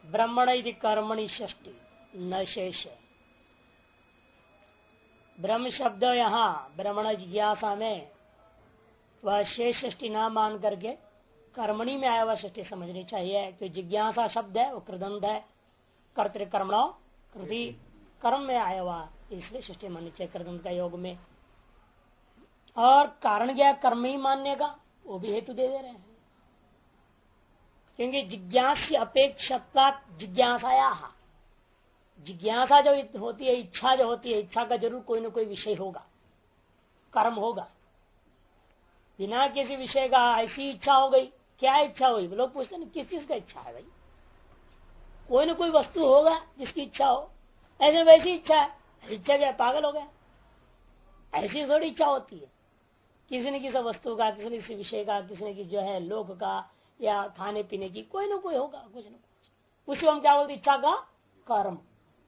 ब्रह्मण इति कर्मणि षष्टि न शेष। ब्रह्म शब्द यहाँ ब्रह्मण जिज्ञासा में वह शेष षष्टि ना मान करके कर्मणि में आया हुआ षष्टि समझनी चाहिए। तो जिज्ञासा शब्द है वो कृदंत है, कर्तृकर्मणो कृति कर्म में आया हुआ, इसलिए षष्टि माननी चाहिए कृदंत का योग में। और कारण क्या कर्म ही मानने का, वो भी हेतु दे रहे हैं, क्योंकि जिज्ञास्य अपेक्षता जिज्ञासाया, जिज्ञासा जो होती है, इच्छा जो होती है, इच्छा का जरूर कोई ना कोई विषय होगा, कर्म होगा। बिना किसी विषय का ऐसी इच्छा हो गई, क्या इच्छा हुई? लोग पूछते हैं किस चीज का इच्छा है भाई? कोई ना कोई वस्तु होगा जिसकी इच्छा हो, ऐसे वैसी इच्छा है। इच्छा क्या पागल हो गया? ऐसी थोड़ी इच्छा होती है। किसी न किसी वस्तु का, किसी न किसी विषय का, किसी न किसी जो है लोक का या खाने पीने की, कोई ना कोई होगा कुछ न कुछ। उसको हम क्या बोलते? इच्छा का कर्म।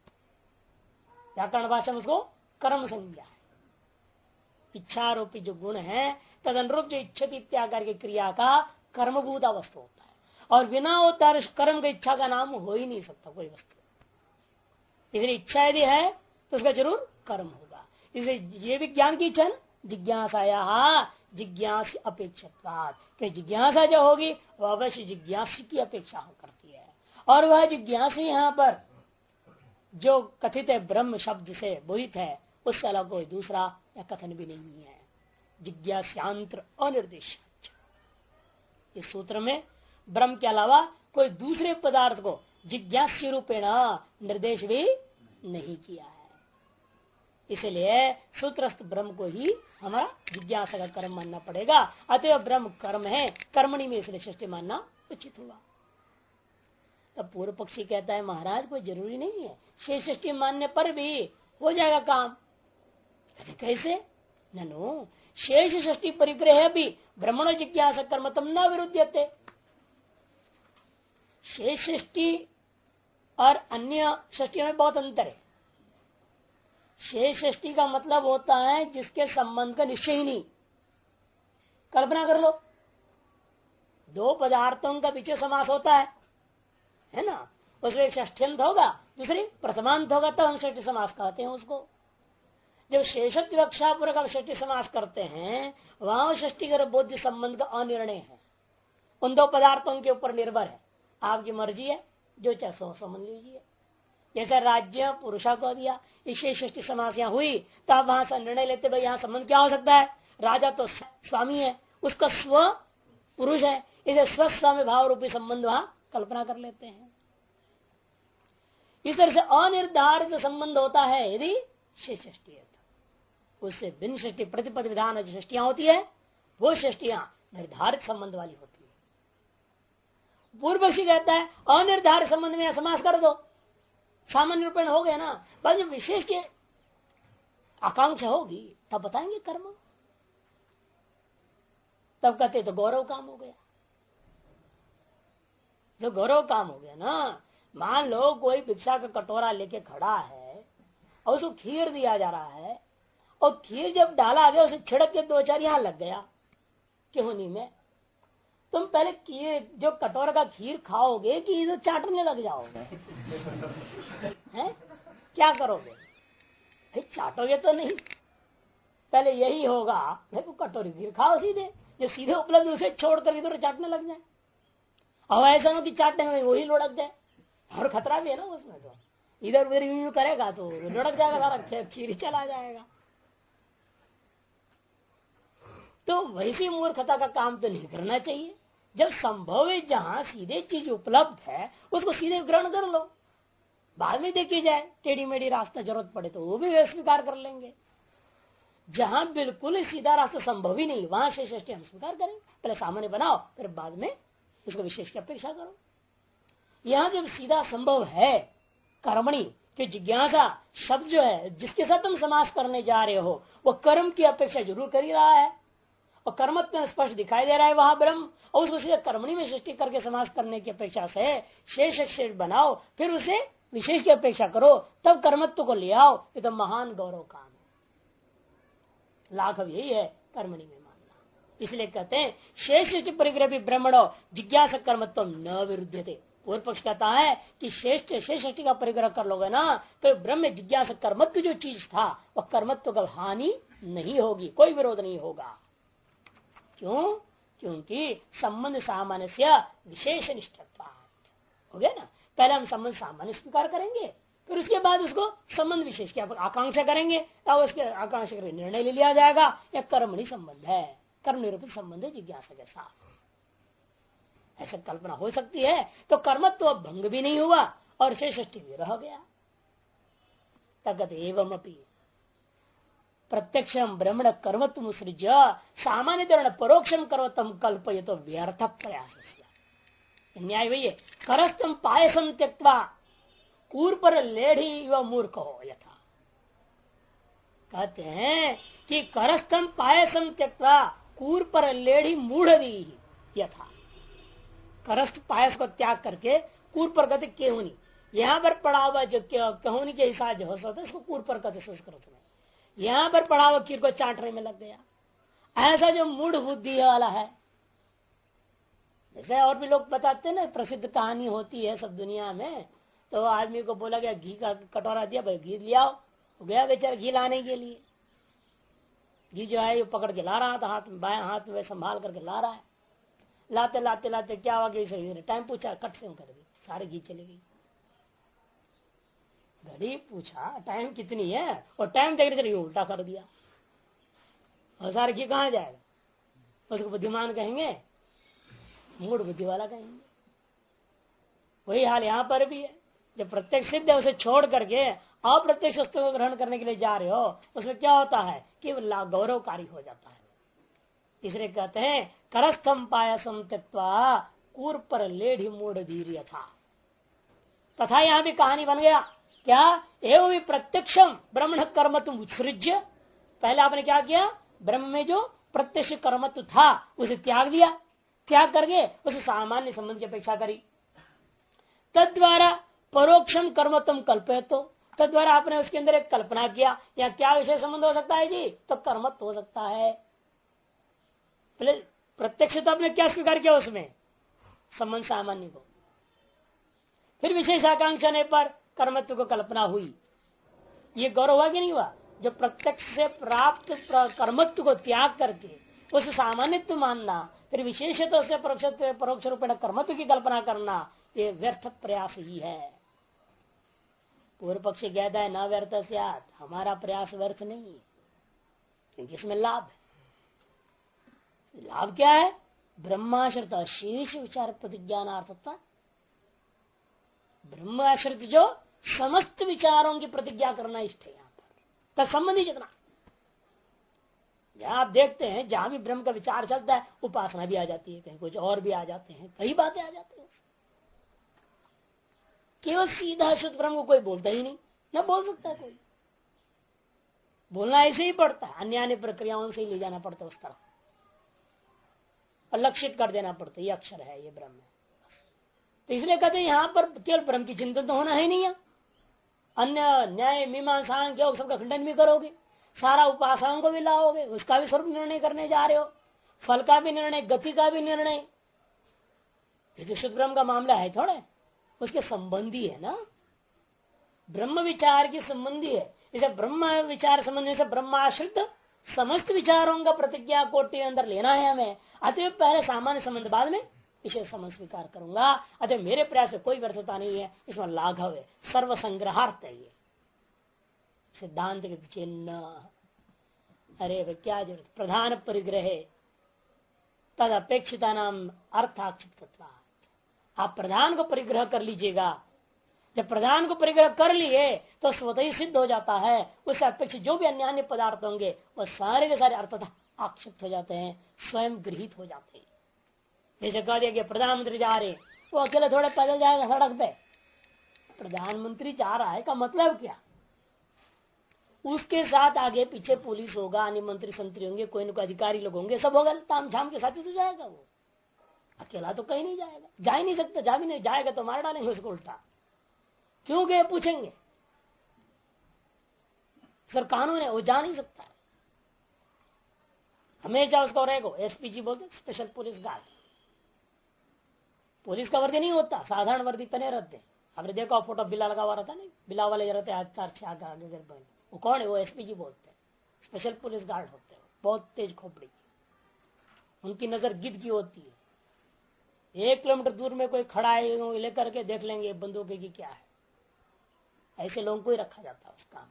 व्याकरण भाषा में उसको कर्म संज्ञा है। इच्छारूपी जो गुण है तद अनुरूप जो इच्छित इत्याकार की क्रिया का कर्मभूता वस्तु होता है, और बिना होता कर्म की इच्छा का नाम हो ही नहीं सकता कोई वस्तु। इसलिए इच्छा यदि है तो उसका जरूर कर्म होगा। इसलिए ये भी ज्ञान की इच्छा, जिज्ञासाया जिज्ञास अपेक्षा, जिज्ञासा जो होगी वह अवश्य जिज्ञास की अपेक्षा करती है। और वह जिज्ञासा यहाँ पर जो कथित है ब्रह्म शब्द से बोधित है, उससे अलग कोई दूसरा या कथन भी नहीं है। जिज्ञासांतर अनिर्देश। इस सूत्र में ब्रह्म के अलावा कोई दूसरे पदार्थ को जिज्ञास्य रूपेण निर्देश भी नहीं किया है। इसलिए सूत्रस्थ ब्रह्म को ही हमारा जिज्ञासा का कर्म मानना पड़ेगा। अतः ब्रह्म कर्म है, कर्मणि में इसलिए सृष्टि मानना उचित हुआ। तब पूर्व पक्षी कहता है महाराज कोई जरूरी नहीं है, शेष सृष्टि मानने पर भी हो जाएगा काम। कैसे? ननु शेष सृष्टि परिग्रह भी ब्रह्मण जिज्ञासा कर्म तम न विरुद्धते। शेष सृष्टि और अन्य सृष्टियों में बहुत अंतर है। शेष सृष्टि का मतलब होता है जिसके संबंध का निश्चय ही नहीं। कल्पना कर लो, दो पदार्थों का बीच समास होता है ना? उसमें एक षष्ठ्यंत होगा, दूसरी प्रथमांत होगा, तब हम षष्ठी समास कहते हैं उसको। जब शेषत्व रक्षापूर्वक हम षष्ठी समास करते हैं, वहां षष्ठी का बोध्य संबंध का अनिर्णय है, उन दो पदार्थों के ऊपर निर्भर है। आपकी मर्जी है, जो चाहे सो समझ लीजिए। जैसे राज्य पुरुषा को दिया, विशेष षष्ठी समास यहाँ हुई, तो आप वहां से निर्णय लेते भाई यहाँ संबंध क्या हो सकता है? राजा तो स्वामी है, उसका स्व पुरुष है, इसे स्वस्वामी भाव रूपी संबंध वहां कल्पना कर लेते हैं। इस तरह से अनिर्धारित संबंध होता है यदि शेष षष्ठी है, उससे भिन्न षष्ठी प्रतिपद विधान जो षष्टियां होती है, वो षष्टियां निर्धारित संबंध वाली होती है। पूर्व पक्षी कहता है अनिर्धारित संबंध में समास कर दो, सामान्य रूपेण हो गया ना। पर जब विशेष की आकांक्षा होगी तब बताएंगे कर्म, तब कहते तो गौरव काम हो गया। जो गौरव काम हो गया ना, मान लो कोई भिक्षा का कटोरा लेके खड़ा है और उसको खीर दिया जा रहा है, और खीर जब डाला गया उसे छिड़क के दो चार यहाँ लग गया केहूनी में, तुम पहले खीर जो कटोरा का खीर खाओगे कि इधर चाटने लग जाओगे? हैं? क्या करोगे भाई? चाटोगे तो नहीं, पहले यही होगा देखो कटोरी खीर खाओ सीधे, जो सीधे उपलब्ध उसे छोड़ कर इधर चाटने लग जाए। और ऐसा हो कि चाटने में वही लुढ़क जाए, और खतरा भी है ना उसमें। तो इधर उधर यूं करेगा तो लुढ़क जाएगा, सारा खीर चला जाएगा। तो वैसी मूर्खता का काम तो नहीं करना चाहिए। जब संभव है जहां सीधे चीज उपलब्ध है उसको सीधे ग्रहण कर लो, बाद में देखी जाए टेढ़ी मेढ़ी रास्ता जरूरत पड़े तो वो भी स्वीकार कर लेंगे। जहां बिल्कुल सीधा रास्ता संभव ही नहीं वहां से षष्ठी हम स्वीकार करें। पहले सामान्य बनाओ, फिर बाद में उसको विशेष की अपेक्षा करो। यहाँ जब सीधा संभव है कर्मणि कि जिज्ञासा शब्द जो है जिसके साथ तुम समास करने जा रहे हो वो कर्म की अपेक्षा जरूर कर ही रहा है, और कर्मत्व स्पष्ट दिखाई दे रहा है वहां ब्रह्म, और उसको कर्मणि में सृष्टि करके समास करने की अपेक्षा से शेष शेष बनाओ, फिर उसे विशेष की अपेक्षा करो, तब कर्मत्व को ले आओ। ये तो महान गौरव काम है। लाघव यही है कर्मणि में मानना। इसलिए कहते हैं शेष सृष्टि परिग्रह भी ब्रह्मणो जिज्ञासा कर्मत्व न विरुद्धते, पूर्व पक्ष कहता है कि शेष षष्टि का परिग्रह कर लोगे ना तो ब्रह्म जिज्ञासा कर्मत्व जो चीज था वह कर्मत्व का हानि नहीं होगी, कोई विरोध नहीं होगा। क्यों? क्योंकि संबंध सामान्य से विशेष निष्ठत्व हो गया ना। पहले हम संबंध सामान्य स्वीकार करेंगे, फिर उसके बाद उसको संबंध विशेष की आकांक्षा करेंगे और उसके आकांक्षा कर निर्णय ले लिया जाएगा। यह कर्मणि संबंध है, कर्म निरूपित संबंध है जिज्ञासा के साथ। ऐसा कल्पना हो सकती है तो कर्मत्व तो भंग भी नहीं हुआ और शेष भी रह गया। तगत एवं अपि प्रत्यक्षम ब्रह्मण कर्मत्व सृज सामान्य दरण परोक्षम कर्मत्म कल्पय तो व्यर्थ प्रयास। न्याय वही है, करस्तम पायसम त्यक्त्वा कूर्पर लेढ़ी व मूर्ख हो यथा। कहते हैं कि करस्तम पायसम त्यक्त्वा कूर्पर लेढ़ी मूढ़ दी यथा। करस्त पायस को त्याग करके कूर पर कहते केहूनी, यहाँ पर पड़ा हुआ जो कहोनी के हिसाब जो हो सकता है उसको कूर पर कहते संस्कृत में। यहाँ पर पड़ा हुआ खीर को चाटने में लग गया। ऐसा जो मूढ़ बुद्धि वाला है, जैसे और भी लोग बताते हैं ना, प्रसिद्ध कहानी होती है सब दुनिया में। तो आदमी को बोला गया घी का कटोरा दिया, भाई घी ले आओ। गया बेचारा घी लाने के लिए, घी जो है पकड़ के ला रहा था, हाथ में बाएं हाथ में संभाल करके ला रहा है। लाते लाते लाते क्या हुआ कि टाइम पूछा, कट से कर दी, सारे घी चली गई। घड़ी पूछा टाइम कितनी है, और टाइम देखने उल्टा कर दिया, और सारे घी कहाँ जाएगा। उसको बुद्धिमान कहेंगे, मूड बुद्धि वाला कहेंगे। वही हाल यहाँ पर भी है। जब प्रत्यक्ष सिद्ध है उसे छोड़ करके अप्रत्यक्ष वस्तु को ग्रहण करने के लिए जा रहे हो, उसमें क्या होता है कि गौरवकारी हो जाता है। इसलिए कहते हैं करस्थम पायसम त्यक्त्वा कूर पर लेढ़ी मूढ़ धीर्य था। तथा यहां भी कहानी बन गया क्या, एवं भी प्रत्यक्षम ब्रह्मण कर्मत्व उत्सृज्य। पहले आपने क्या किया, ब्रह्म में जो प्रत्यक्ष कर्मत्व था उसे त्याग दिया, त्याग करके उसे सामान्य संबंध की अपेक्षा करी। तद्वारा परोक्षम कर्मत्व कल्पय, तो तद्वारा आपने उसके अंदर एक कल्पना किया। या क्या विषय संबंध हो सकता है जी, तो कर्मत्व हो सकता है। पहले प्रत्यक्ष तो आपने क्या स्वीकार किया, उसमें संबंध सामान्य को, फिर विशेष आकांक्षा ने पर कर्मत्व को कल्पना हुई। ये गौरव हुआ कि नहीं हुआ। जो प्रत्यक्ष से प्राप्त कर्मत्व को त्याग करके उस सामान्यत्व मानना, फिर विशेषतः से परोक्ष रूपेण कर्मत्व की कल्पना करना, ये व्यर्थ प्रयास ही है। पूर्व पक्ष कहता है न व्यर्थ स्यात्, हमारा प्रयास व्यर्थ नहीं है, क्योंकि इसमें लाभ है। लाभ क्या है, ब्रह्माश्रित शेष विचार प्रतिज्ञानार्थता। ब्रह्माश्रित जो समस्त विचारों की प्रतिज्ञा करना इष्ट है। यहाँ पर संबंधी जितना जहां आप देखते हैं, जहां भी ब्रह्म का विचार चलता है उपासना भी आ जाती है, कहीं कुछ और भी आ जाते हैं, कई बातें आ जाती हैं। केवल सीधा शुद्ध ब्रह्म को कोई बोलता ही नहीं, न बोल सकता कोई। बोलना ऐसे ही पड़ता है, अन्य अन्य प्रक्रियाओं से ही ले जाना पड़ता है उस तरफ, और लक्षित कर देना पड़ता है ये अक्षर है, ये ब्रह्म है। तो इसलिए कहते हैं यहाँ पर केवल ब्रह्म की चिंतन तो होना है नहीं है, अन्य न्याय मीमांसा योग सबका खंडन भी करोगे, सारा उपासनाओं को भी लाओगे, उसका भी स्वरूप निर्णय करने जा रहे हो, फल का भी निर्णय, गति का भी निर्णय। ये तो शुद्ध ब्रह्म का मामला है थोड़े, उसके संबंधी है ना, ब्रह्म विचार की संबंधी है। इसे ब्रह्म विचार संबंधी से ब्रह्माश्रित समस्त विचारों का प्रतिज्ञा कोटि अंदर लेना है हमें। अतः पहले सामान्य संबंध, बाद में विशेष संबंध स्वीकार करूंगा। अतः मेरे प्रयास में कोई व्यर्थता नहीं है, इसमें लाघव है, सर्व संग्रहार्थ है ये सिद्धांत के पीछे न। अरे भाई क्या जरूरत, प्रधान परिग्रह तद अपेक्षिता नाम अर्थाक्षिप्त। आप प्रधान को परिग्रह कर लीजिएगा, जब प्रधान को परिग्रह कर लिए तो स्वतः ही सिद्ध हो जाता है, उससे अपेक्षित जो भी अन्य अन्य पदार्थ होंगे वो सारे के सारे अर्थतः आक्षिप्त हो जाते हैं, स्वयं गृहित हो जाते हैं। जैसे कह दिया कि प्रधानमंत्री जा रहे, वो अकेले थोड़े पैदल जाएगा सड़क पे, प्रधानमंत्री जा रहा है का मतलब क्या, उसके साथ आगे पीछे पुलिस होगा, अन्य मंत्री संतरी होंगे, कोई न कोई अधिकारी लोग होंगे, सब होगा, ताम झाम के साथ ही तो जाएगा। वो अकेला तो कहीं नहीं जाएगा, जा ही नहीं सकता, जा भी नहीं, जाएगा तो मार डालेंगे उसको उल्टा। क्यों गए पूछेंगे, सर कानून है, वो जा नहीं सकता है। हमेशा उसको रहेगा एसपीजी बोलते, स्पेशल पुलिस गार्ड, पुलिस का वर्दी नहीं होता, साधारण वर्दी पहने रहते। आपने देखा फोटो बिल्ला लगा हुआ रहता नहीं, बिल्ला वाले रहते हैं 4-6 आगे। वो कौन है? वो एसपीजी बोलते हैं, स्पेशल पुलिस गार्ड होते हैं, बहुत तेज खोपड़ी की, उनकी नजर गिद्ध की होती है। 1 किलोमीटर दूर में कोई खड़ा है लेकर के देख लेंगे बंदूक की क्या है। ऐसे लोगों को ही रखा जाता है उस काम।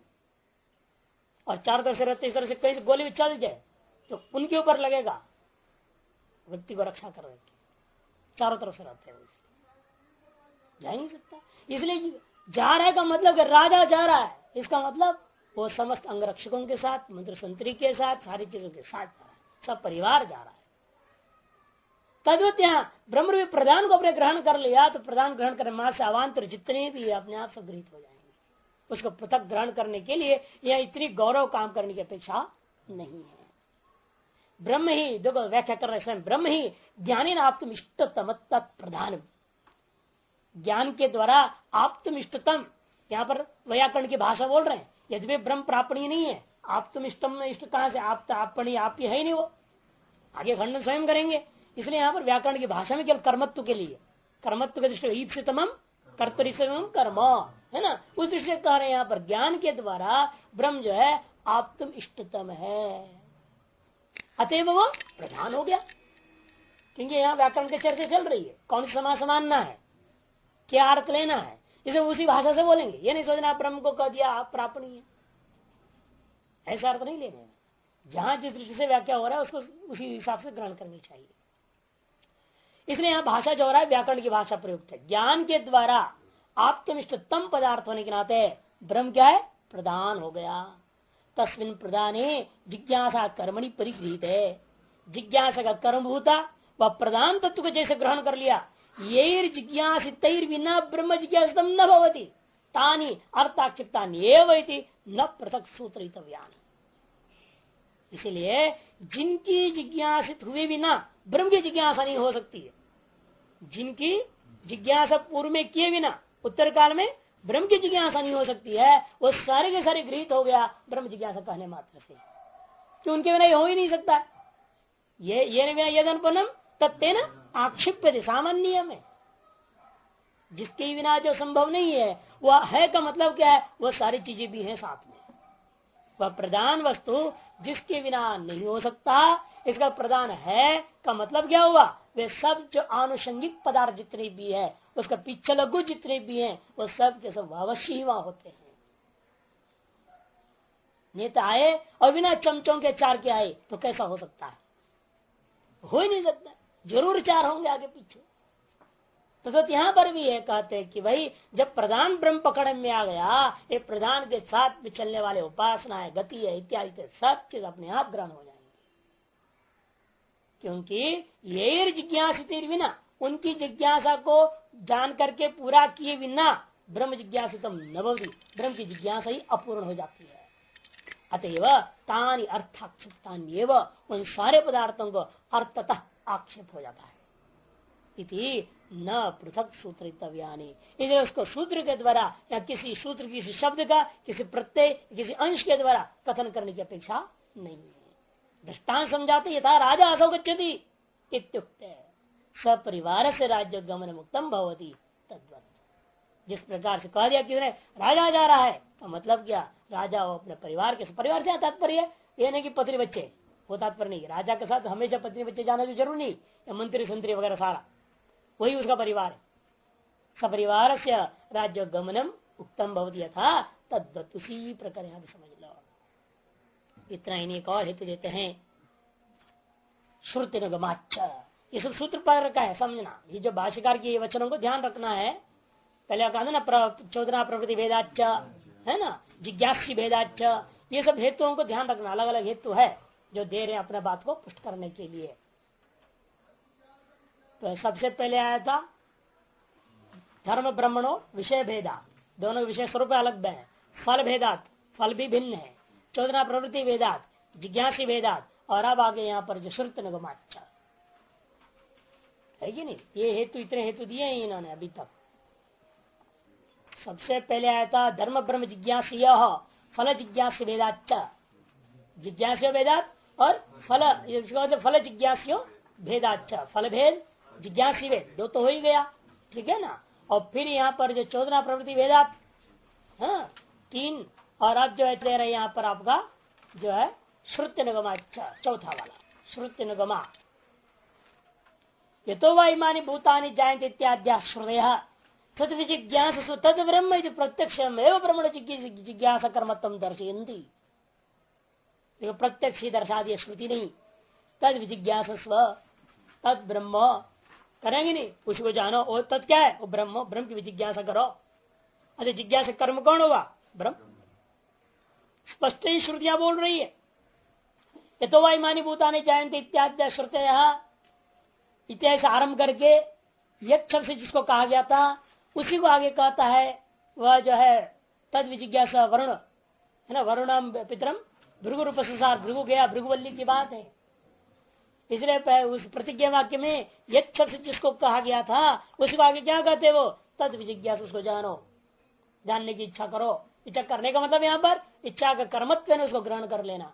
और चारों तरफ से रहते, इस तरह से कहीं गोली भी चल जाए तो उनके ऊपर लगेगा, व्यक्ति को रक्षा करने की। चारों तरफ से रहते हैं, जा ही नहीं सकता। इसलिए जा रहा है का मतलब राजा जा रहा है, इसका मतलब वो समस्त अंगरक्षकों के साथ, मंत्र संतरी के साथ, सारी चीजों के साथ जा रहा है, सब परिवार जा रहा है। तद्वत यहाँ ब्रह्म भी प्रधान को अपने ग्रहण कर लिया तो प्रधान ग्रहण करने मां से अवान्तर जितने भी अपने आप से गृहित हो जाएंगे। उसको पृथक ग्रहण करने के लिए यह इतनी गौरव काम करने की अपेक्षा नहीं है। ब्रह्म ही, देखो व्याख्या कर रहे स्वयं, ब्रह्म ही ज्ञानी न आप्तम इष्टतम तत्प्रधान। ज्ञान के द्वारा आप्तम इष्टतम, यहाँ पर व्याकरण की भाषा बोल रहे हैं। यदि ब्रह्म प्रापणीय नहीं है, आप्तम इष्टम इष्ट कहां से? आप आपणीय आप ही है ही नहीं, वो आगे खंडन स्वयं करेंगे। इसलिए यहाँ पर व्याकरण की भाषा में केवल कर्मत्व के लिए, कर्मत्व के दृष्टि ईप्सितम कर्तरितम कर्म है ना, उस दृष्टि कह रहे हैं यहाँ पर ज्ञान के द्वारा ब्रह्म जो है आप्तम इष्टतम है, अतएव वो प्रधान हो गया। क्योंकि यहाँ व्याकरण की चर्चा चल रही है, कौन सा समास समानना है, क्या अर्थ लेना है, इसे उसी भाषा से बोलेंगे। ये नहीं सोचना ब्रह्म को कह दिया आप प्रापणीय, ऐसा अर्थ नहीं लेने। जहां जिस दृष्टि से व्याख्या हो रहा है उसको उसी हिसाब से ग्रहण करनी चाहिए। इसलिए यहाँ भाषा जो हो रहा है व्याकरण की भाषा प्रयुक्त है। ज्ञान के द्वारा आप्तमिष्टतम पदार्थ होने के नाते ब्रह्म क्या है? प्रधान हो गया। तस्मिन प्रधाने जिज्ञासा कर्मणि परिगृहीत है। जिज्ञासा का कर्मभूता वह प्रधान तत्व को जैसे ग्रहण कर लिया, ये जिज्ञासित बिना ब्रह्म जिज्ञासितम न भवति तानी अर्थाक्षिप्तानि न पृथक सूत्रितव्यानि। इसलिए जिनकी जिज्ञासित हुए बिना ब्रह्म की जिज्ञासा नहीं हो सकती है, जिनकी जिज्ञासा पूर्व में किए बिना उत्तर काल में ब्रह्म की जिज्ञासा नहीं हो सकती है, वो सारे के सारे गृहित हो गया ब्रह्म जिज्ञासा कहने मात्र से, कि उनके बिना हो ही नहीं सकता। ये बिना यदनुपन्नम तत्तेन आक्षिप्यते सामान्य में, जिसके बिना जो संभव नहीं है वह है का मतलब क्या है? वह सारी चीजें भी हैं साथ में। वह प्रधान वस्तु जिसके बिना नहीं हो सकता, इसका प्रधान है का मतलब क्या हुआ? वे सब जो आनुषंगिक पदार्थ जितने भी है, उसका पीछे लघु जितने भी हैं, वो सब के सब अवश्य ही वहां होते हैं। नेता आए और बिना चमचों के 4 के आए तो कैसा हो सकता है? हो ही नहीं सकता, जरूर 4 होंगे आगे पीछे। तो यहाँ पर भी ये कहते हैं कि भाई जब प्रधान ब्रह्म पकड़ में आ गया, ये प्रधान के साथ में चलने वाले उपासना है, गति है, इत्यादि सब चीज अपने आप ग्रहण हो जाएंगे। क्योंकि ये जिज्ञासित बिना, उनकी जिज्ञासा को जान करके पूरा किए बिना ब्रह्म जिज्ञासितम न भवति, ब्रह्म की जिज्ञासा ही अपूर्ण हो जाती है। अतएव तानि अर्थाक्षिप्तान्येव, उन सारे पदार्थों को अर्थतः आक्षेप हो जाता है। इति न पृथक सूत्रितव्यानि, इसलिए उसको सूत्र के द्वारा या किसी सूत्र किसी शब्द का किसी प्रत्यय किसी अंश के द्वारा कथन करने की अपेक्षा नहीं है। दृष्टांत समझाते यथा राजा असौ गच्छति इत्युक्ते सपरिवार से राज्य गमन मुक्तम भवति तद्वत्। जिस प्रकार से कह दिया कि राजा जा रहा है तो मतलब क्या? राजा वो अपने परिवार के परिवार से तात्पर्य है ये नहीं कि पत्नी बच्चे, वो तात्पर्य नहीं। राजा के साथ हमेशा पत्नी बच्चे जाना जो जरूरी नहीं, या मंत्री संतरी वगैरह सारा वही उसका परिवार है। सपरिवार से राज्य गमनम उत्तम भवति यथा तद्वत्, उसी प्रकार यहां भी समझ लो। इतना ही नहीं, एक और हेतु देते हैं श्रुति नगमाच्छ। ये सब सूत्र पर रखा है, समझना। ये जो भाष्यकार के वचनों को ध्यान रखना है। पहले कहा था ना चौदना प्रवृत्ति भेदाच्च है ना, जिज्ञासी भेदाच्च, ये सब हेतुओं को ध्यान रखना। अलग अलग हेतु है जो दे रहे हैं अपने बात को पुष्ट करने के लिए। तो सबसे पहले आया था धर्म ब्रह्मणो विषय भेदा, दोनों विषय स्वरूप अलग है। फल भेदात, फल भी भिन्न है। चौदना प्रवृत्ति भेदात, जिज्ञासी भेदात, और अब आगे यहाँ पर जो श्रुत नगमाच्छ है कि नहीं, ये हेतु इतने हेतु दिए हैं इन्होंने अभी तक। सबसे पहले आया था धर्म ब्रह्म जिज्ञासी फल जिज्ञासी भेदाच्च, जिज्ञास्य भेदात और फल जिज्ञास्य भेदाच्च, फल भेद जिज्ञासी वेद दो तो हो ही गया, ठीक है ना। और फिर यहाँ पर जो 14 प्रवृत्ति वेदात, हाँ 3, और अब जो है ले रहे यहाँ पर आपका जो है श्रुत्य निगमा, चौथा वाला श्रुत्य निगमा। ये तो वह इमानी भूतानि जायन्ते इत्याद्या श्रुतय तद विजिज्ञासु तद ब्रह्म प्रत्यक्ष ब्रह्मण जिज्ञासा कर्मत्वम दर्शयन्ति। देखो प्रत्यक्ष ही दर्शा दिया, श्रुति नहीं। तद विजिज्ञासस्व तद ब्रह्म करेंगे नहीं, उसको जानो। और तद क्या है? वो ब्रह्म, ब्रह्म की विजिज्ञासा करो। अरे जिज्ञासा कर्म कौन होगा? ब्रह्म। स्पष्ट ही श्रुतियां बोल रही है। ये तो वही मानी भूतानि जायन्ते इत्यादि श्रुतय इत्यादि से आरंभ करके यज्ञ शब्द से जिसको कहा गया था उसी को आगे कहता है। वह जो है तद विजिज्ञासा वरुण है ना, वरुणम पितरम भृगु रूप संसार, भृगु गया, भृगुवल्ली की बात है। इसलिए उस प्रतिज्ञा वाक्य में यज्ञ शब्द से जिसको कहा गया था उसी को आगे क्या कहते वो? तद विजिज्ञासा, उसको जानो, जानने की इच्छा करो। इच्छा करने का मतलब यहाँ पर इच्छा का कर्मत्व है, उसको ग्रहण कर लेना।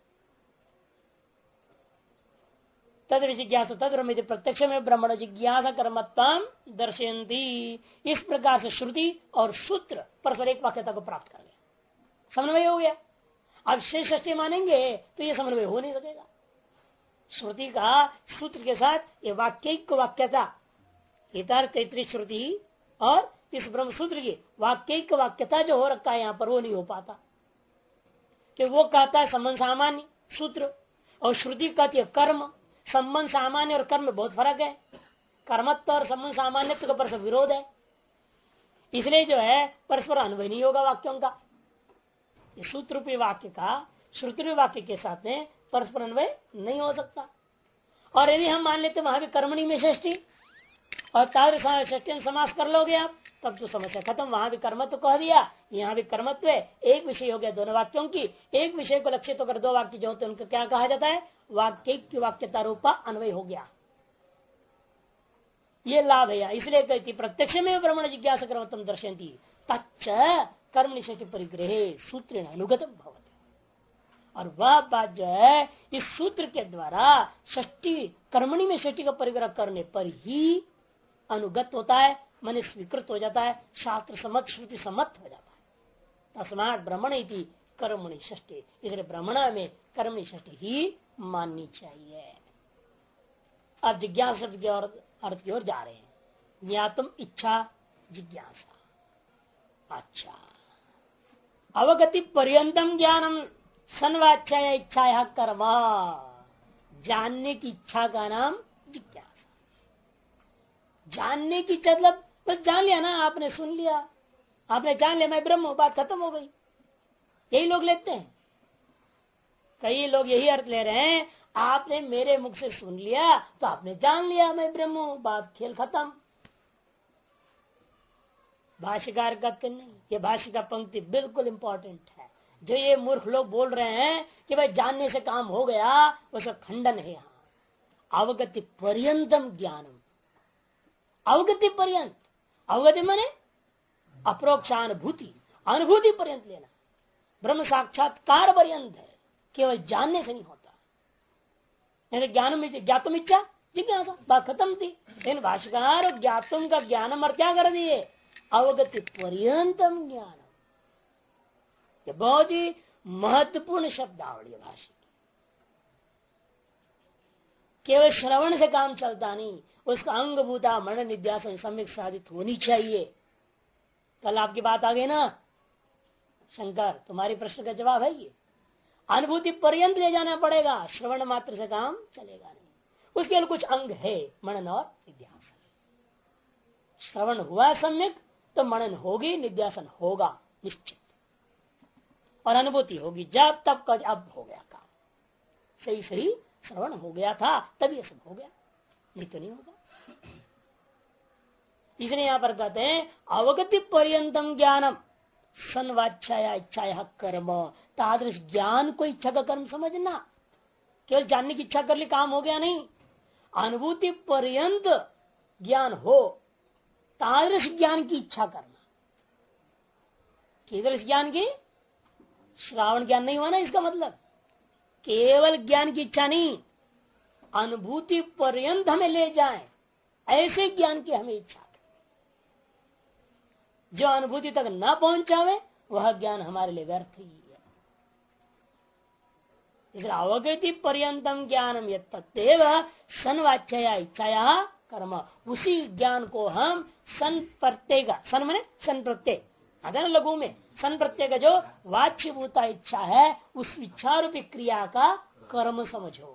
तद विजिज्ञासा तद ब्रह्म प्रत्यक्ष में ब्रह्मण जिज्ञासा कर्मत्व दर्शयन्ति। इस प्रकार से श्रुति और सूत्र परस्पर एक वाक्यता को प्राप्त कर गया, समन्वय हो गया। अब शेष षष्ठी मानेंगे तो ये समन्वय हो नहीं सकेगा। श्रुति का सूत्र के साथ ये वाक्यिक वाक्यता, तैतृय श्रुति और इस ब्रह्म सूत्र की वाक्यिक वाक्यता जो हो रखा है यहाँ पर, वो नहीं हो पाता। कि वो कहता है संबंध सामान्य सूत्र, और श्रुति कहती है कर्म। संबंध सामान्य और कर्म में बहुत फर्क है। कर्मत्व और संबंध सामान्यत्व का परस्पर विरोध है। इसलिए जो है परस्पर अन्वय नहीं होगा वाक्यों का। सूत्र रूपी वाक्य का श्रुति रूपी वाक्य के साथ में परस्पर अन्वय नहीं हो सकता। और यदि हम मान लेते वहां भी कर्मणी में षष्ठी और तादृश षष्ठी समास कर लोगे आप, तब तो समस्या खत्म। वहां भी कर्मत्व कह दिया, यहाँ भी कर्मत्व है। एक विषय हो गया दोनों वाक्यों की। एक विषय को लक्षित होकर दो वाक्य जो होते हैं उनको क्या कहा जाता है? वाक्य वाक्यता रूपा अन्वय हो गया। ये लाभ है। इसलिए कहती प्रत्यक्ष में ब्रह्मण जिज्ञासा कर्मत्वम दर्शयन्ति तच्च कर्मणि षष्ठी परिग्रहे सूत्रेण अनुगतम भवति। और वह बात जो है इस सूत्र के द्वारा षष्ठी कर्मणि में षष्ठी का परिग्रह करने पर ही अनुगत होता है, मन स्वीकृत हो जाता है, शास्त्र सम्मत श्रुति सम्मत हो जाता है। तस्मात् ब्रह्मण इति कर्मणि षष्ठी, इसलिए ब्रह्मण में कर्मणि षष्ठी ही माननी चाहिए। अब जिज्ञासा की ओर अर्थ की ओर जा रहे हैं। ज्ञातुम इच्छा जिज्ञासा। अच्छा, अवगति पर्यंतम ज्ञानम सन्वाच्या इच्छा कर्म। जानने की इच्छा का नाम जिज्ञासा। जानने की मतलब बस जान लिया ना, आपने सुन लिया, आपने जान लिया मैं ब्रह्म हूं, बात खत्म हो गई। यही लोग लेते हैं। कई लोग यही अर्थ ले रहे हैं, आपने मेरे मुख से सुन लिया तो आपने जान लिया मैं ब्रह्म हूं, बात खेल खत्म। भाष्यकार कहते नहीं, ये भाष्य का पंक्ति बिल्कुल इंपॉर्टेंट है। जो ये मूर्ख लोग बोल रहे हैं कि भाई जानने से काम हो गया, उसका खंडन है यहाँ। अवगति पर्यंतम ज्ञानम, अवगति पर्यंत, अवगति माने अप्रोक्षानुभूति, अनुभूति पर्यंत लेना। ब्रह्म साक्षात्कार पर्यंत है, केवल जानने से नहीं होता। ज्ञानम ज्ञातुम इच्छा जिज्ञासा, बात खत्म थी। लेकिन भाष्यकार ज्ञातुम का ज्ञानम और क्या कर दिए? अवगति पर्यंतम ज्ञान। ये बहुत ही महत्वपूर्ण शब्दावली है भाष्य की। केवल श्रवण से काम चलता नहीं, उसका अंगभूता मरण निध्यासन सम्यक साधित होनी चाहिए। कल आपकी बात आ गई ना शंकर, तुम्हारी प्रश्न का जवाब है ये। अनुभूति पर्यंत ले जाना पड़ेगा, श्रवण मात्र से काम चलेगा नहीं। उसके लिए कुछ अंग है, मनन और निध्यासन। श्रवण हुआ सम्यक तो मनन होगी, निध्यासन होगा निश्चित, और अनुभूति होगी। जब तब का अब हो गया काम, सही सही श्रवण हो गया था तब ये सब हो गया, नहीं तो नहीं होगा। इसलिए यहां पर कहते हैं अवगति पर्यंतम ज्ञानम सन्वाच्छाया इच्छाया कर्म। तादृश ज्ञान को इच्छा का कर्म समझना। केवल जानने की इच्छा कर ली काम हो गया नहीं, अनुभूति पर्यंत ज्ञान हो, तादृश ज्ञान की इच्छा करना। कीदृश ज्ञान की? श्रावण ज्ञान नहीं हुआ ना, इसका मतलब केवल ज्ञान की इच्छा नहीं, अनुभूति पर्यंत हमें ले जाए ऐसे ज्ञान की हमें इच्छा है। जो अनुभूति तक न पहुंचावे वह ज्ञान हमारे लिए व्यर्थ ही है। इसलिए अवगति पर्यंतम ज्ञानम यत्तत्तेव सन्वाच्यया इच्छाया कर्म, उसी ज्ञान को हम सन प्रत्यय का, सन माने सन प्रत्यय अदन लघु में सन प्रत्यय का जो वाच्यभूता इच्छा है उस इच्छा रूपी क्रिया का कर्म समझो।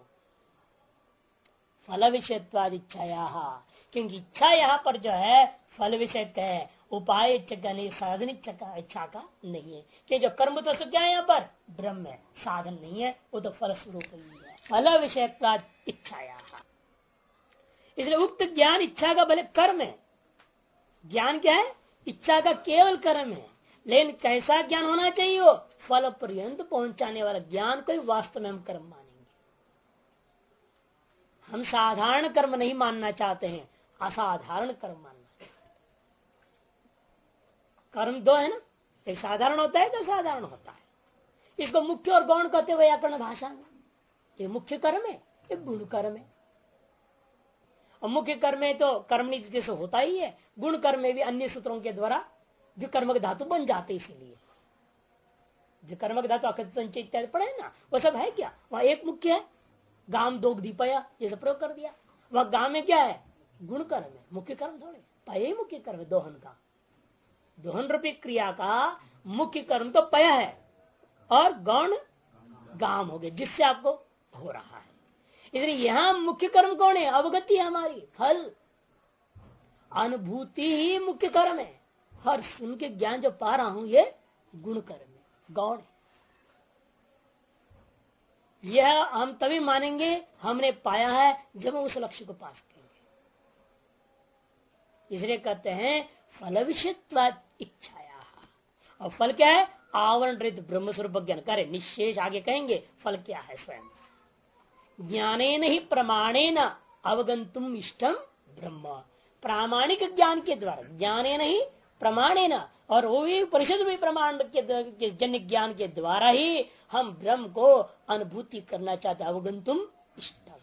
फल विषयत्वाद इच्छाया, क्योंकि इच्छा यहाँ पर जो है फल विषय है, उपाय इच्छा का नहीं, साधन इच्छा का नहीं है। कि जो कर्म तो क्या है यहाँ पर ब्रह्म है, साधन नहीं है, वो तो फल स्वरूप ही है। फल विषयत्वाद इच्छाया, इसलिए उक्त ज्ञान इच्छा का भले कर्म है। ज्ञान क्या है? इच्छा का केवल कर्म है। लेकिन कैसा ज्ञान होना चाहिए? वो फल पर्यंत पहुंचाने वाला ज्ञान को वास्तव में हम कर्म मानेंगे। हम साधारण कर्म नहीं मानना चाहते हैं, असाधारण कर्म मानना। कर्म दो है ना, एक साधारण होता है तो साधारण होता है। इसको मुख्य और गौण कहते हुए व्याकरण भाषा में। ये मुख्य कर्म है, एक गुण कर्म है। और मुख्य कर्म में तो कर्मणी से होता ही है, गुण कर्म में भी अन्य सूत्रों के द्वारा जो कर्मक धातु बन जाते, इसीलिए जो कर्मक धातु अकथ इत्यादि पढ़े ना, वो सब है क्या? वहां एक मुख्य है, गाम दोग दीपया जैसे प्रयोग कर दिया। वह गाम में क्या है? गुण कर्म है, मुख्य कर्म थोड़े। पय ही मुख्य कर्म है, दोहन का। दोहन रूपी क्रिया का मुख्य कर्म तो पय है और गौण गाम हो गए, जिससे आपको हो रहा है। इसलिए यहां मुख्य कर्म कौन है? अवगति है हमारी, फल अनुभूति ही मुख्य कर्म है। हर सुन के ज्ञान जो पा रहा हूं ये गुण कर्म है, गौण है। यह हम तभी मानेंगे हमने पाया है जब हम उस लक्ष्य को पास करेंगे। इसलिए कहते हैं फल विषयत्वाद इच्छाया। और फल क्या है? आवरण रहित ब्रह्म स्वरूप ज्ञान करे। निशेष आगे कहेंगे फल क्या है। स्वयं ज्ञानेन ही प्रमाणेन अवगंतुम इष्टम ब्रह्म, प्रामाणिक ज्ञान के द्वारा, ज्ञानेन ही प्रमाणेन, और वो भी परिषद में प्रमाण के जन्य ज्ञान के द्वारा ही हम ब्रह्म को अनुभूति करना चाहते। अवगंतुम इष्टम,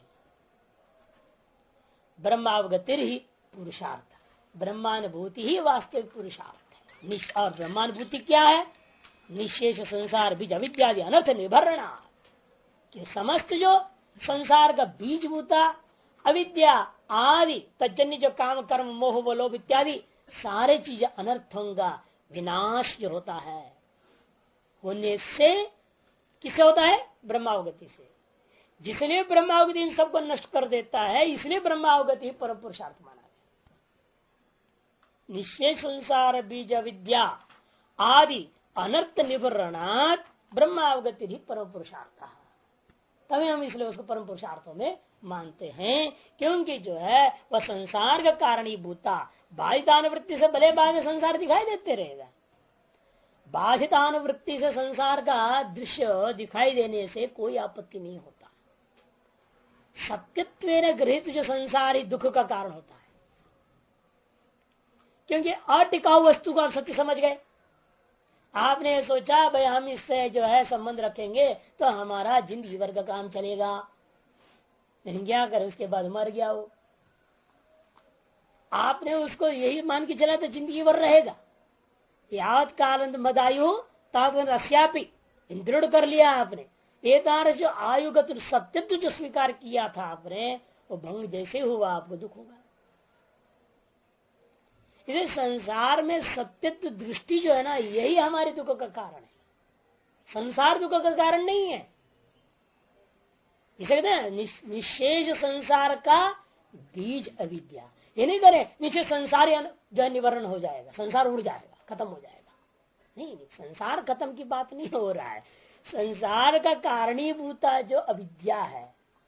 ब्रह्मावगतिर ही पुरुषार्थ, ब्रह्मानुभूति ही वास्तविक पुरुषार्थ है। और ब्रह्मानुभूति क्या है? निशेष संसार बीज अविद्यादि अनर्थ निभरणा, कि समस्त जो संसार का बीजभूता अविद्या आदि तजन्य जो काम कर्म मोह व लोभ इत्यादि सारे चीजें अनर्थों का विनाश जो होता है, होने से किससे होता है? ब्रह्मावगति से। जिसलिए ब्रह्मावगति इन सबको नष्ट कर देता है, इसलिए ब्रह्मावगति परम पुरुषार्थ माना है। निश्चय संसार बीज विद्या आदि अनर्थ निवरणात् ब्रह्मावगति ही परम पुरुषार्थ, तभी हम इसलिए उसको परम पुरुषार्थों में मानते हैं। क्योंकि जो है वह संसार का कारणीभूता, बाधितानुवृत्ति से भले बाह्य संसार दिखाई देते रहेगा, बाधितानुवृत्ति से संसार का दृश्य दिखाई देने से कोई आपत्ति नहीं होता। सत्यत्वेन गृहीत जो संसार ही दुख का कारण होता है, क्योंकि अटिकाऊ वस्तु को आप सत्य समझ गए। आपने सोचा भाई हम इससे जो है संबंध रखेंगे तो हमारा जिंदगी भर का काम चलेगा, लेकिन क्या करे उसके बाद मर गया वो। आपने उसको यही मान के चला तो जिंदगी भर रहेगा। यावत काल मदायु तावत अस्यापि दृढ़ कर लिया आपने। एक जो आयुगत सत्यत्व जो स्वीकार किया था आपने, वो भंग जैसे हुआ, आपको दुख होगा। इस संसार में सत्यत्व दृष्टि जो है ना, यही हमारे दुख का कारण है। संसार दुख का कारण नहीं है। इसे कहते हैं निशेष संसार का बीज अविद्या। ये नहीं करे निश्चय संसार जो है निवारण हो जाएगा, संसार उड़ जाएगा, खत्म हो जाएगा। नहीं, संसार खत्म की बात नहीं हो रहा है। संसार का कारणीभूता जो अविद्या है,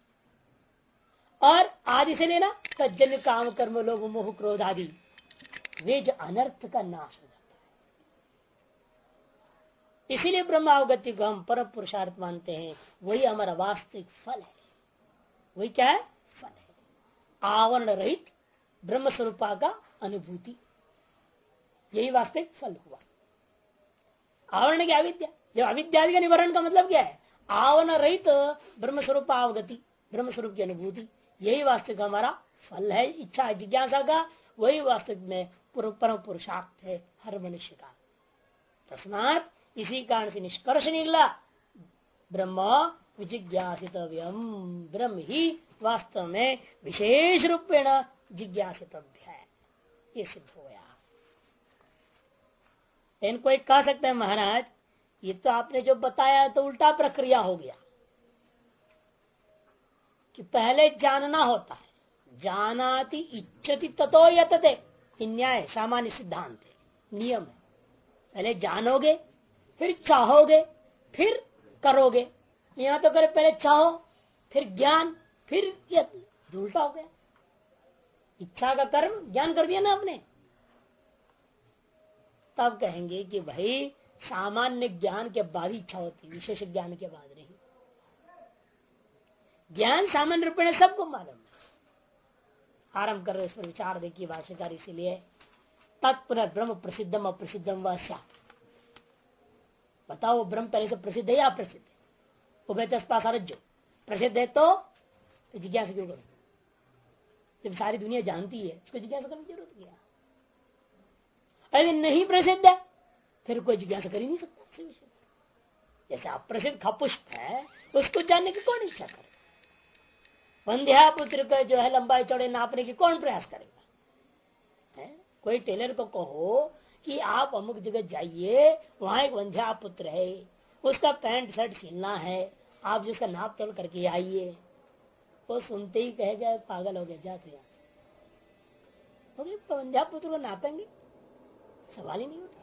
और आदि से लेना तज्जन्य काम कर्म लोभ मोह क्रोध आदि, वे जो अनर्थ का नाश हो जाता है। इसीलिए ब्रह्मावगति को हम परम पुरुषार्थ मानते हैं। वही हमारा वास्तविक फल है। वही क्या है? फल है। आवरण रहित ब्रह्म स्वरूपा का अनुभूति, यही वास्तविक फल हुआ। आवरण की अविद्या, जब अविद्या का निवारण का मतलब क्या है? आवरण रहित ब्रह्म स्वरूप अवगति, ब्रह्म स्वरूप की अनुभूति, यही वास्तविक हमारा फल है इच्छा जिज्ञासा का, वही वास्तविक में परम पुरुषार्थ है हर मनुष्य का। तस्मात इसी कारण से निष्कर्ष निकला ब्रह्म विजिज्ञासितव्यम, ब्रह्म ही वास्तव में विशेष रूपेण जिज्ञासितव्य है, ये सिद्ध हो गया। इनको एक कह सकते हैं महाराज ये तो आपने जो बताया तो उल्टा प्रक्रिया हो गया कि पहले जानना होता है, जानाति इच्छति ततो यतते, न्याय सामान्य सिद्धांत है, नियम है। पहले जानोगे फिर चाहोगे फिर करोगे। यहां तो करे पहले चाहो फिर ज्ञान फिर यत्न, उल्टा हो गया। इच्छा का कर्म ज्ञान कर दिया ना आपने। तब कहेंगे कि भाई सामान्य ज्ञान के बाद ही इच्छा होती, विशेष ज्ञान के बाद नहीं। ज्ञान सामान्य रूप में सबको मालूम है। आरंभ कर रहे इस पर विचार देखिए भाष्यकार, इसीलिए तत्पुनः ब्रह्म प्रसिद्धम अप्रसिद्धम व स्यात्। बताओ ब्रह्म पहले से प्रसिद्ध है या अप्रसिद्ध है? उभयतस्पासारज्जो प्रसिद्ध है तो जिज्ञासा क्यों करो? जब सारी दुनिया जानती है उसको जिज्ञासा करने की जरूरत क्या? अरे नहीं प्रसिद्ध है फिर कोई जिज्ञासा कर ही नहीं सकता। जैसे अप्रसिद्ध का पुष्प है उसको जानने की कौन इच्छा करे? वंध्या पुत्र का जो है लंबाई चौड़े नापने की कौन प्रयास करेगा? है? कोई टेलर को कहो कि आप अमुक जगह जाइए, वहां एक वंध्या पुत्र है, उसका पैंट शर्ट सिलना है, आप जिसका नाप तोल करके आइए। वो सुनते ही कहेगा पागल हो गया, जाते वंध्या पुत्र को नापेंगे? सवाल ही नहीं होता।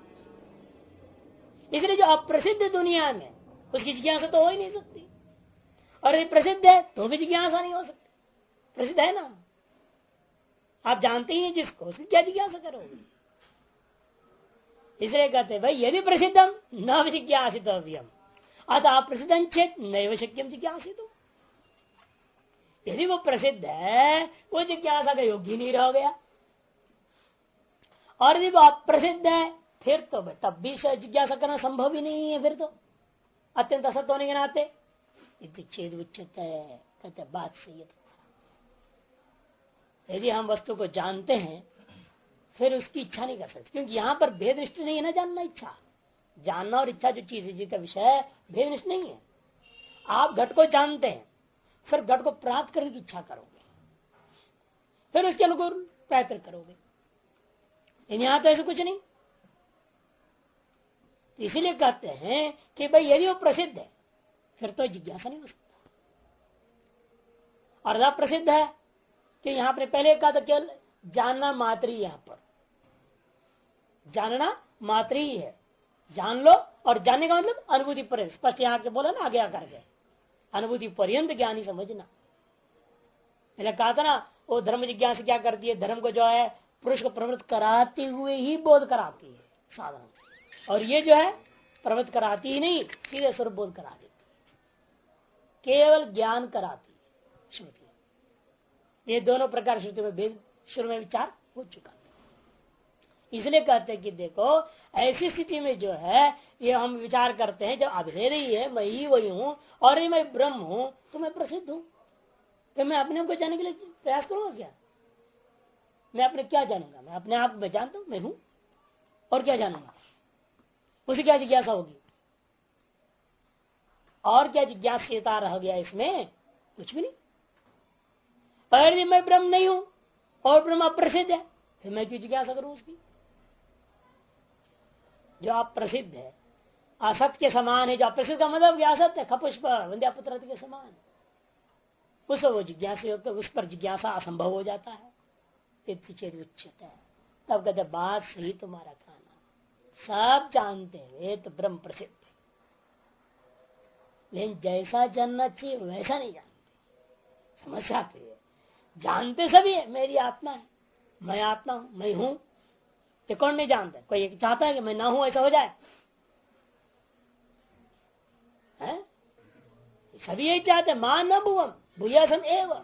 इसलिए जो अप्रसिद्ध दुनिया में उसकी जिज्ञासा तो हो ही नहीं सकती, और यदि प्रसिद्ध है तो भी जिज्ञासा नहीं हो सकती। प्रसिद्ध है ना, आप जानते ही हैं जिसको, उसकी क्या जिज्ञासा करोगे? इसलिए कहते हैं भाई यदि प्रसिद्धम न जिज्ञासितव्यम अतः अप्रसिद्धं चेत नैव शक्यम जिज्ञासितुम। यदि वो प्रसिद्ध है वो जिज्ञासा का योग्य नहीं रह गया, और यदि वो अप्रसिद्ध है फिर तो तब भी जिज्ञासा करना संभव ही नहीं है। फिर तो अत्यंत असत होने के नाते छेद उच्चत है, कहते बात सही है। यदि हम वस्तु को जानते हैं फिर उसकी इच्छा नहीं कर सकते, क्योंकि यहाँ पर भेदनिष्ठ नहीं है ना। जानना इच्छा, जानना और इच्छा जो चीज है जिसका विषय भेदनिष्ठ नहीं है। आप घट को जानते हैं फिर घट को प्राप्त करने की इच्छा करोगे, फिर उसके अनुकूल प्रयत्न करोगे। यहाँ तो ऐसा कुछ नहीं। इसीलिए कहते हैं कि भाई यदि वो प्रसिद्ध है फिर तो जिज्ञासा नहीं हो सकता, और अप्रसिद्ध है कि यहाँ पर पहले कहा था केवल जानना मात्र ही, यहाँ पर जानना मात्र ही है। जान लो, और जानने का मतलब अनुभूति पर्यंत, स्पष्ट यहाँ के बोला ना आगे आकर के, अनुभूति पर्यंत ज्ञान ही समझना। मैंने कहा था ना वो धर्म जिज्ञासा क्या करती है, धर्म को जो है पुरुष को प्रवृत्त कराते हुए ही बोध कराती है साधन, और ये जो है प्रवृत्त कराती ही नहीं, सीधे स्वरूप बोध करा देती, केवल ज्ञान कराती है श्रुति। ये दोनों प्रकार श्रुति में भेद शुरू में विचार हो चुका। इसलिए कहते हैं कि देखो ऐसी स्थिति में जो है ये हम विचार करते हैं, जब अभेद ही है, मैं ही वही हूँ और ये मैं ब्रह्म हूँ, तो मैं प्रसिद्ध हूँ, तो मैं अपने आप को जानने के लिए प्रयास करूंगा क्या? मैं अपने क्या जानूंगा? मैं अपने आप में जानता हूँ मैं हूँ, और क्या जानूंगा? उसे क्या जिज्ञासा होगी? और क्या जिज्ञासा रह गया इसमें? कुछ भी नहीं। पर मैं ब्रह्म नहीं हूं और ब्रह्म अप्रसिद्ध है, फिर मैं क्यों जिज्ञासा करूं उसकी? जो अप्रसिद्ध है, असत के समान है, जो अप्रसिद्ध का मतलब असत है, खपुष्प वंध्या पुत्र के समान, उस वो जिज्ञासा, उस पर जिज्ञासा असंभव हो जाता है। उच्चता है। तब कहते बात सही तुम्हारा कहना, सब जानते हैं तो ब्रह्म प्रसिद्ध है, लेकिन जैसा जानना चाहिए वैसा नहीं जानते। समस्या आती है, जानते सभी है मेरी आत्मा है, मैं आत्मा हूं, मैं हूं, ये कौन नहीं जानता? कोई एक चाहता है कि मैं ना हूं ऐसा हो जाए है? सभी यही चाहते, मां न भुवम भूयासन एवं,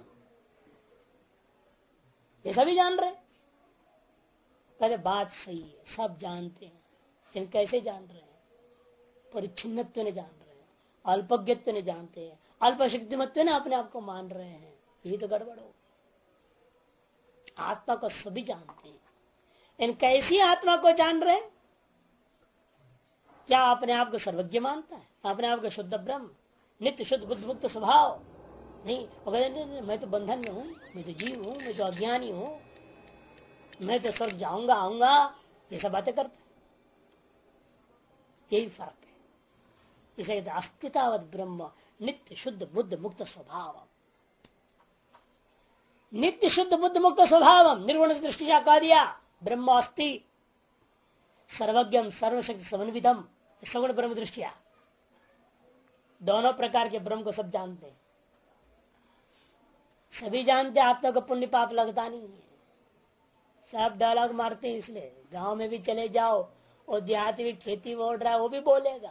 ये सभी जान रहे। कहते बात सही है, सब जानते हैं, लेकिन कैसे जान रहे हैं? परिच्छिन्नत्व ने जान रहे हैं, अल्पज्ञत्व ने जानते हैं, अल्पशक्तिमत्व ने अपने आप को मान रहे हैं, यही तो गड़बड़ हो। आत्मा को सभी जानते हैं। इन कैसी आत्मा को जान रहे हैं? क्या अपने आप को सर्वज्ञ मानता है, अपने आप को शुद्ध ब्रह्म, नित्य शुद्ध बुद्ध मुक्त स्वभाव? नहीं, नहीं, मैं तो बंधन में हूं, मैं तो जीव हूं, मैं तो अज्ञानी हूं, मैं तो स्वर्ग जाऊंगा आऊंगा, ये सब बातें करते। यही फर्क है। इसे अस्तितावत ब्रह्म नित्य शुद्ध बुद्ध मुक्त स्वभाव। नित्य शुद्ध बुद्ध मुक्त स्वभाव निर्गुण दृष्टि कह दिया। ब्रह्म अस्ति सर्वज्ञम सर्वशक्ति समन्वितम, सगुण ब्रह्म दृष्टिया। दोनों प्रकार के ब्रह्म को सब जानते हैं, सभी जानते। आत्मा को पुण्य पाप लगता नहीं है। सब डायलॉग मारते हैं। इसलिए गांव में भी चले जाओ और देहात में खेती बोल रहा है, वो भी बोलेगा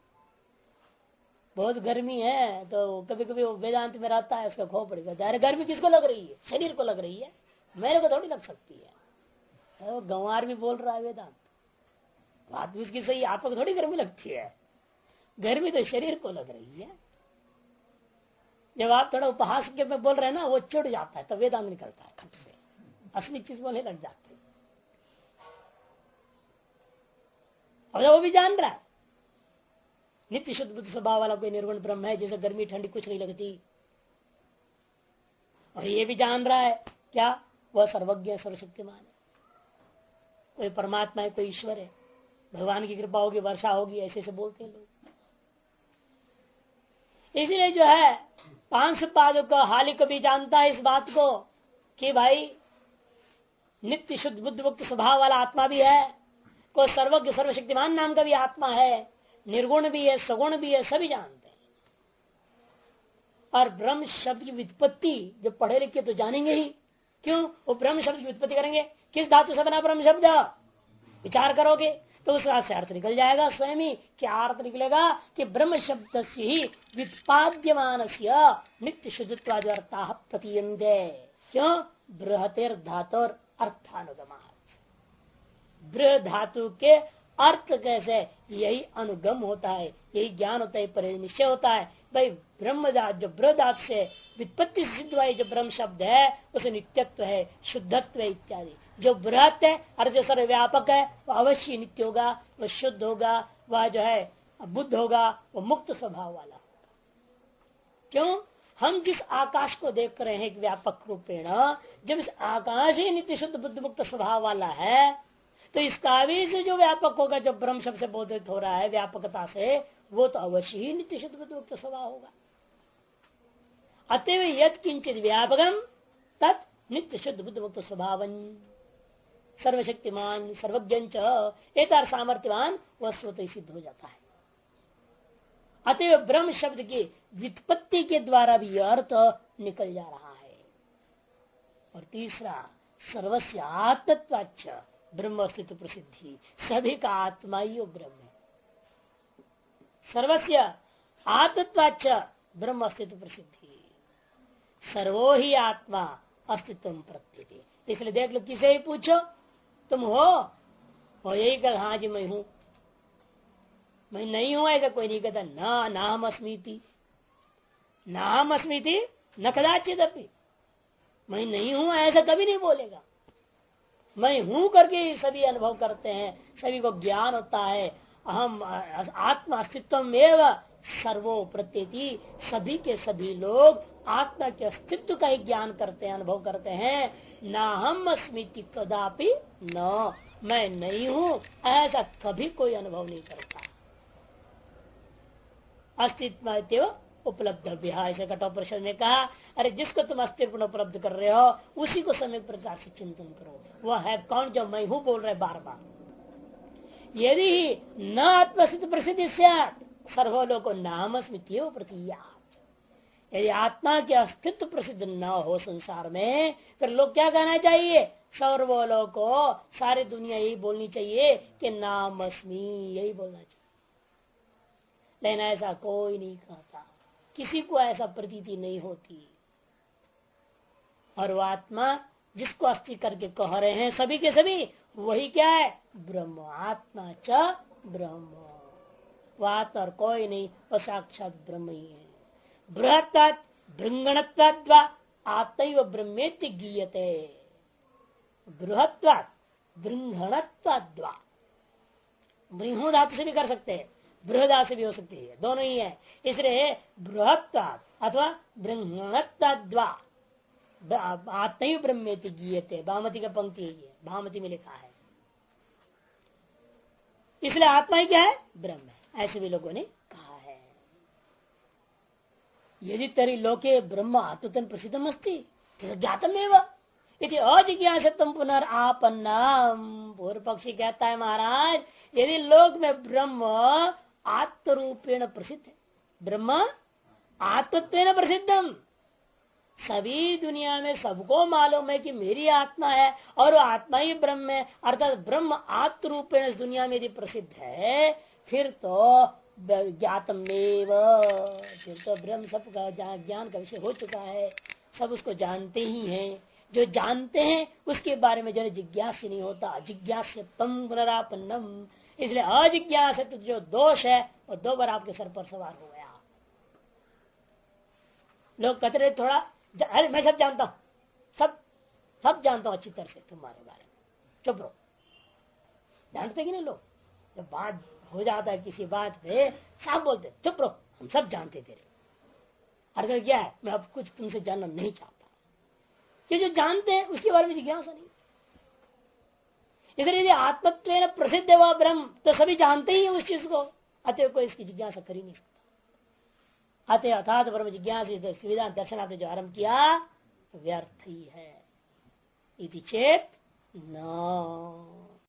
बहुत गर्मी है, तो कभी कभी वो वेदांत में रहता है, उसका खो पड़ेगा। अरे गर्मी किसको लग रही है? शरीर को लग रही है, मेरे को थोड़ी लग सकती है। वो गंवार भी बोल रहा है वेदांत, बात भी उसकी सही। आपको थोड़ी गर्मी लगती है, गर्मी तो शरीर को लग रही है। जब आप थोड़ा उपहास के में बोल रहे हैं ना, वो चिढ़ जाता है, तो वेदांत निकलता है खट से, असली चीज बोलने लग जाते हैं। और वो भी जान रहा है नित्य शुद्ध बुद्ध स्वभाव वाला कोई निर्गुण ब्रह्म है, जैसे गर्मी ठंडी कुछ नहीं लगती। और ये भी जान रहा है क्या? वह सर्वज्ञ सर्वशक्तिमान है। कोई परमात्मा है, कोई ईश्वर है, भगवान की कृपा होगी, वर्षा होगी, ऐसे से बोलते हैं लोग। इसलिए जो है 500 पादों का हाली कभी जानता है इस बात को कि भाई नित्य शुद्ध बुद्ध मुक्त स्वभाव वाला आत्मा भी है, कोई सर्वज्ञ सर्वशक्तिमान नाम का भी आत्मा है, निर्गुण भी है, सगुण भी है, सभी जानते हैं। और ब्रह्म शब्द की व्युत्पत्ति जो पढ़े लिखे तो जानेंगे ही। क्यों? वो ब्रह्म शब्द की व्युत्पत्ति करेंगे, किस धातु से बना ब्रह्म शब्द, विचार करोगे तो उस से अर्थ निकल जाएगा स्वयं ही। क्या अर्थ निकलेगा कि ब्रह्म शब्द से ही व्युत्पाद्यमान नित्य शुद्धत्वाद्यर्था प्रतीयन्ते। क्यों? बृहतेर धातुर अर्थानुगमा, बृह धातु के अर्थ कैसे यही अनुगम होता है, यही ज्ञान होता है, परिनिश्चय होता है। भाई ब्रह्म जो बृहदात से वित्पत्ति सिद्ध हुआ जो ब्रह्म शब्द है उसे नित्यत्व है, शुद्धत्व है इत्यादि। जो बृहत है और जो सर्वव्यापक है वह अवश्य नित्य होगा, वह शुद्ध होगा, वह जो है बुद्ध होगा, वह मुक्त स्वभाव वाला होगा। क्यों? हम जिस आकाश को देख रहे हैं व्यापक रूपेण, जब इस आकाश ही नित्य शुद्ध बुद्ध मुक्त स्वभाव वाला है तो इसका भी जो व्यापक होगा, जो ब्रह्म शब्द से बोधित हो रहा है व्यापकता से, वो तो अवश्य ही नित्य शुद्ध बुद्ध मुक्त स्वभाव होगा। अतएव यद किंचित व्यापकम तत् नित्य शुद्ध बुद्ध मुक्त स्वभाव सर्वशक्तिमान सर्वज्ञ एतार सामर्थ्यवान वह स्वतः सिद्ध हो जाता है। अतएव ब्रह्म शब्द की व्युत्पत्ति के द्वारा भी यह अर्थ निकल जा रहा है। और तीसरा, सर्वस्य आत्मत्वाच्च ब्रह्म अस्तित्व प्रसिद्धि, सभी का आत्मा ही ब्रह्म है। सर्वस्य आत्मत्वाच्च ब्रह्म अस्तित्व प्रसिद्धि, सर्वो ही आत्मा अस्तित्व प्रत्येति। इसलिए देख लो, किसे ही पूछो तुम हो यही कह, हाँ जी मैं हूं। मैं नहीं हूं ऐसा कोई नहीं कहता। ना नाम अस्मीति, नाम अस्मीति न कदाचित अपनी, मैं नहीं हूं ऐसा कभी नहीं बोलेगा। मैं हूं करके सभी अनुभव करते हैं, सभी को ज्ञान होता है। अहम आत्मा अस्तित्व एवं सर्वो प्रत्येति, सभी के सभी लोग आत्मा के अस्तित्व का ही ज्ञान करते हैं, अनुभव करते हैं। ना हम अस्मिति कदापि न, मैं नहीं हूं ऐसा कभी कोई अनुभव नहीं करता। अस्तित्व उपलब्ध ऐसे कठोपनिषद ने कहा, अरे जिसको तुम अस्तित्व उपलब्ध कर रहे हो उसी को समय प्रकार से चिंतन करो। वह है कौन जो मैं हूं बोल रहे बार बार। यदि न आत्मसिद्ध प्रसिद्धि सर्वलोको नाम स्मृति प्रतीया, यदि आत्मा के अस्तित्व प्रसिद्ध न हो संसार में, फिर लोग क्या कहना चाहिए? सर्वलोको, सारी दुनिया यही बोलनी चाहिए कि नाम अस्मि, यही बोलना चाहिए। लेकिन ऐसा कोई नहीं कहता, किसी को ऐसा प्रतीति नहीं होती। और वो आत्मा जिसको अस्थि करके कह रहे हैं सभी के सभी, वही क्या है? ब्रह्म। आत्मा च ब्रह्म, वो आत्मा और कोई नहीं, वो साक्षात ब्रह्म ही है। बृहत्तात् भृंगणत्वाद्वा आत्मैव ब्रह्मेति गीयते। बृहत्वात् बृंहणत्वाद्वा, बृहु धातु से भी कर सकते हैं, बृहदा से भी हो सकती है, दोनों ही है। इसलिए बृहत्वात् अथवा बृहणत्वाद्वा आत्मैव ब्रह्मेति गीयते, भामती का पंक्ति है, भामती में लिखा है। इसलिए आत्मा ही क्या है? ब्रह्म है, ऐसे भी लोगों ने कहा है। यदि तरी लोके ब्रह्म आत्मतन प्रसिद्धम अस्ति ज्ञातम एवं यदि अजिज्ञासतम पुनरापन्नम। पूर्व पक्षी कहता है महाराज, यदि लोक में ब्रह्म आत्मरूपेण प्रसिद्ध है, ब्रह्म आत्मत्वेन प्रसिद्धम, सभी दुनिया में सबको मालूम है कि मेरी आत्मा है और वो आत्मा ही ब्रह्म है, अर्थात ब्रह्म आत्म रूपेण इस दुनिया में यदि प्रसिद्ध है, फिर तो ज्ञातमेव, फिर तो ब्रह्म सबका ज्ञान का विषय हो चुका है, सब उसको जानते ही हैं। जो जानते हैं उसके बारे में जो जिज्ञास नहीं होता, अजिज्ञास्यतम पुनरापन्नम। इसलिए अजिज्ञास जो दोष है वो दो बार आपके सर पर सवार हो गया। लोग कहते रहे थोड़ा, अरे मैं सब जानता हूं, सब जानता हूं अच्छी तरह से तुम्हारे बारे में, चुप रहो। जानते कि नहीं लोग, जब बात हो जाता है किसी बात पे साफ बोलते चुप रहो, हम सब जानते तेरे। अर्थ क्या है? मैं अब कुछ तुमसे जानना नहीं चाहता। कि जो जानते हैं उसके बारे में जिज्ञासा नहीं। इधर यदि आत्मत्व प्रसिद्ध हुआ ब्रह्म तो सभी जानते ही है उस चीज को, अतः कोई इसकी जिज्ञासा कर ही नहीं सकता। अतः अर्थात ब्रह्म जिज्ञासा सुविधा दर्शनार्थ जो आरंभ किया व्यर्थ ही है। इति चेत न